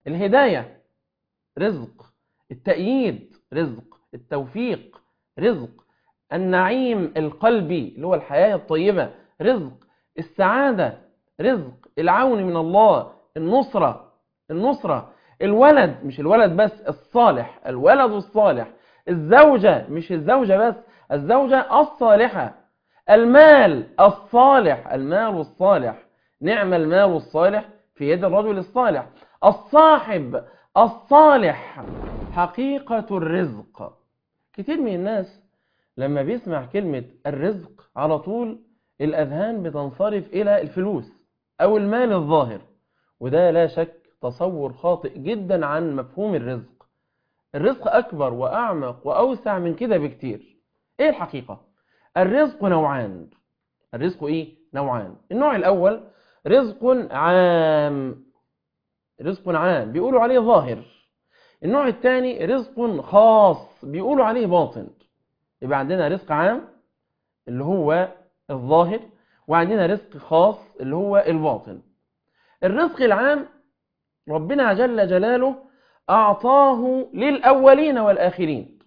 الهداية رزق، التأييد رزق، التوفيق رزق، النعيم القلبي اللي هو الحياة الطيبة رزق، السعادة رزق، العون من الله، النصرة، الولد، مش الولد بس، الصالح، الولد الصالح، الزوجة، مش الزوجة بس، الزوجة الصالحة، المال الصالح، المال الصالح، نعم المال الصالح في يد الرجل الصالح، الصاحب الصالح، حقيقة الرزق. كتير من الناس لما بيسمع كلمة الرزق على طول الأذهان بتنصرف إلى الفلوس أو المال الظاهر، وده لا شك تصور خاطئ جدا عن مفهوم الرزق. الرزق أكبر وأعمق وأوسع من كده بكتير. إيه الحقيقة؟ الرزق نوعان. الرزق إيه؟ نوعان. النوع الأول رزق عام، رزق عام بيقولوا عليه ظاهر. النوع الثاني رزق خاص بيقولوا عليه باطن. يبقى عندنا رزق عام اللي هو الظاهر، وعندنا رزق خاص اللي هو الباطن. الرزق العام ربنا جل جلاله أعطاه للأولين والآخرين،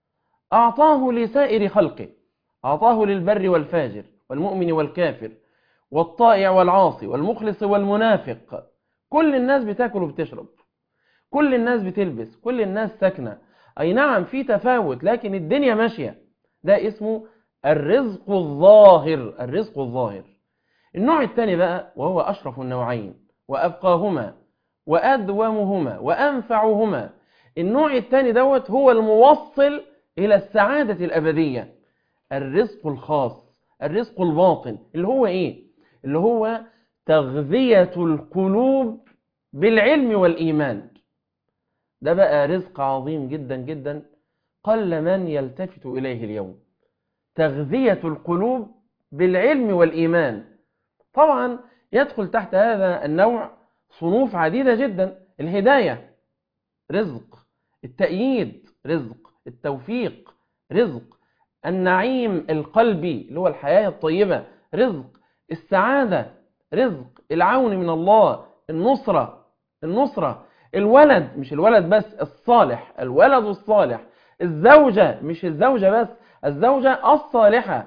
أعطاه لسائر خلقه، أعطاه للبر والفاجر والمؤمن والكافر والطائع والعاصي والمخلص والمنافق. كل الناس بتاكل وبتشرب، كل الناس بتلبس، كل الناس ساكنة. أي نعم في تفاوت لكن الدنيا ماشية. ده اسمه الرزق الظاهر، الرزق الظاهر. النوع الثاني بقى وهو أشرف النوعين وأبقاهما وأدومهما وأنفعهما، النوع الثاني دوت هو الموصل إلى السعادة الأبدية، الرزق الخاص، الرزق الباطن، اللي هو إيه؟ اللي هو تغذية القلوب بالعلم والإيمان. ده بقى رزق عظيم جدا جدا قل من يلتفت إليه اليوم، تغذية القلوب بالعلم والإيمان. طبعا يدخل تحت هذا النوع صنوف عديدة جدا. الهداية رزق، التأييد رزق، التوفيق رزق، النعيم القلبي اللي هو الحياة الطيبة رزق، السعادة رزق، العون من الله، النصرة، الولد، مش الولد بس، الصالح، الولد الصالح، الزوجة، مش الزوجة بس، الزوجة الصالحة،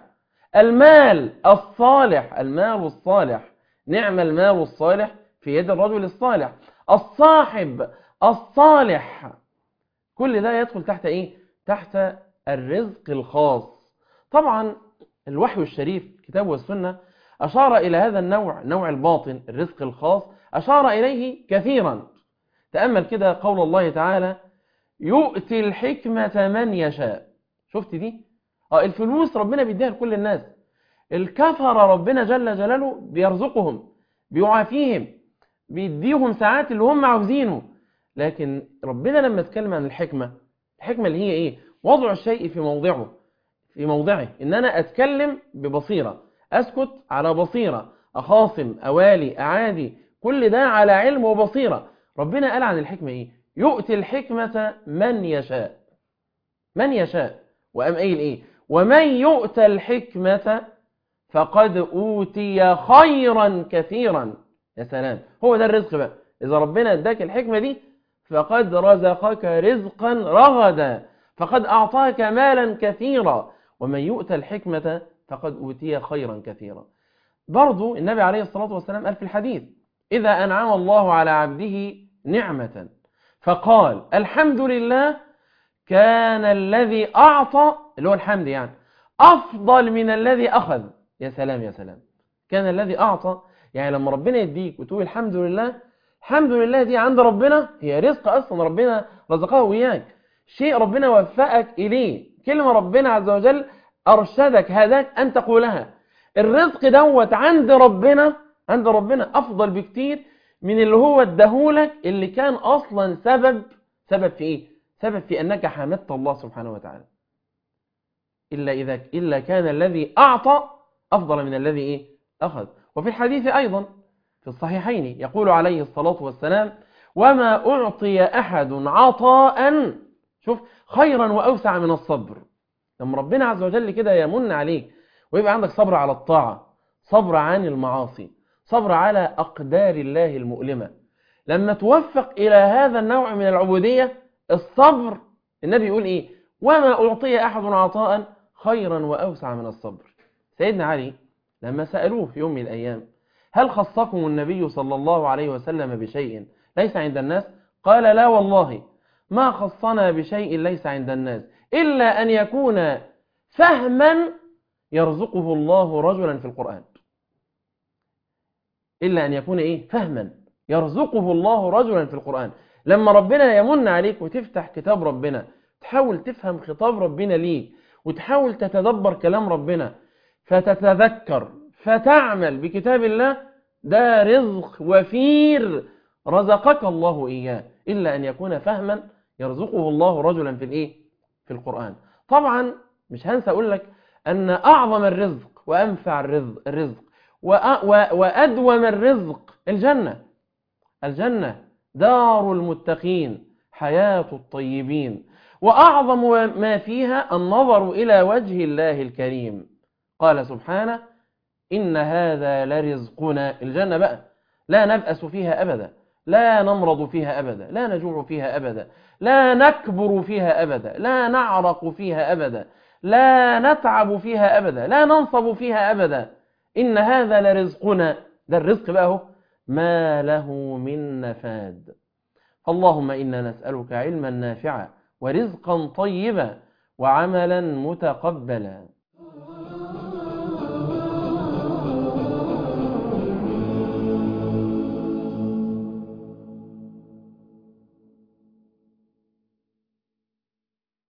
المال الصالح، المال الصالح، نعم المال الصالح في يد الرجل الصالح، الصاحب الصالح. كل ده يدخل تحت ايه؟ تحت الرزق الخاص. طبعا الوحي الشريف كتاب والسنة أشار إلى هذا النوع، نوع الباطن الرزق الخاص، أشار إليه كثيرا. تأمل كده قول الله تعالى يؤتي الحكمة من يشاء. شفت دي؟ الفلوس ربنا بيديها لكل الناس. الكفر ربنا جل جلاله بيرزقهم، بيعافيهم، بيديهم ساعات اللي هم عاوزينه. لكن ربنا لما اتكلم عن الحكمة اللي هي ايه؟ وضع الشيء في موضعه، ان انا اتكلم ببصيرة، اسكت على بصيرة، اخاصم، اوالي، اعادي، كل ده على علم وبصيرة. ربنا قال عن الحكمة ايه؟ يؤتي الحكمة من يشاء، من يشاء. وقام قايل ايه؟ ومن يؤت الحكمة فقد أوتي خيرا كثيرا. يا سلام، هو ده الرزق بقى. إذا ربنا اداك الحكمة دي فقد رزقك رزقا رغدا، فقد أعطاك مالا كثيرا. ومن يؤت الحكمة فقد أوتي خيرا كثيرا. برضو النبي عليه الصلاة والسلام قال في الحديث إذا أنعم الله على عبده نعمة فقال الحمد لله كان الذي أعطى، اللي هو الحمد يعني، أفضل من الذي أخذ. يا سلام يا سلام. كان الذي أعطى، يعني لما ربنا يديك وتقول الحمد لله، الحمد لله دي عند ربنا هي رزق أصلا ربنا رزقه وياك، شيء ربنا وفقك إليه، كلمة ربنا عز وجل أرشدك هداك أن تقولها. الرزق دوت عند ربنا، عند ربنا أفضل بكتير من اللي هو اداهولك، اللي كان أصلا سبب في إيه؟ سبب في أنك حمدت الله سبحانه وتعالى. إلا كان الذي أعطى أفضل من الذي إيه؟ أخذ. وفي الحديث أيضا في الصحيحين يقول عليه الصلاة والسلام وما أعطي أحد عطاء، شوف، خيرا وأوسع من الصبر. لما ربنا عز وجل كده يمن عليك ويبقى عندك صبر على الطاعة، صبر عن المعاصي، صبر على أقدار الله المؤلمة، لما توفق إلى هذا النوع من العبودية الصبر، النبي يقول إيه؟ وما أعطي أحد عطاء خيرا وأوسع من الصبر. سيدنا علي لما سألوه في يوم من الأيام هل خصكم النبي صلى الله عليه وسلم بشيء ليس عند الناس؟ قال لا والله ما خصنا بشيء ليس عند الناس إلا أن يكون فهما يرزقه الله رجلا في القرآن. إلا أن يكون إيه؟ فهما يرزقه الله رجلا في القرآن. لما ربنا يمن عليك وتفتح كتاب ربنا تحاول تفهم خطاب ربنا ليك وتحاول تتدبر كلام ربنا فتتذكر فتعمل بكتاب الله، ده رزق وفير رزقك الله إياه، إلا أن يكون فهما يرزقه الله رجلا في الإيه؟ في القرآن. طبعا مش هنسى أقول لك أن أعظم الرزق وأنفع الرزق وأدوم الرزق الجنة. الجنة دار المتقين، حياة الطيبين، وأعظم ما فيها النظر إلى وجه الله الكريم. قال سبحانه إن هذا لرزقنا، الجنة بقى لا نبأس فيها أبدا، لا نمرض فيها أبدا، لا نجوع فيها أبدا، لا نكبر فيها أبدا، لا نعرق فيها أبدا، لا نتعب فيها أبدا، لا ننصب فيها أبدا. إن هذا لرزقنا، ده الرزق بقى هو ما له من نفاد. اللهم إنا نسألك علما نافعا ورزقا طيبا وعملا متقبلا.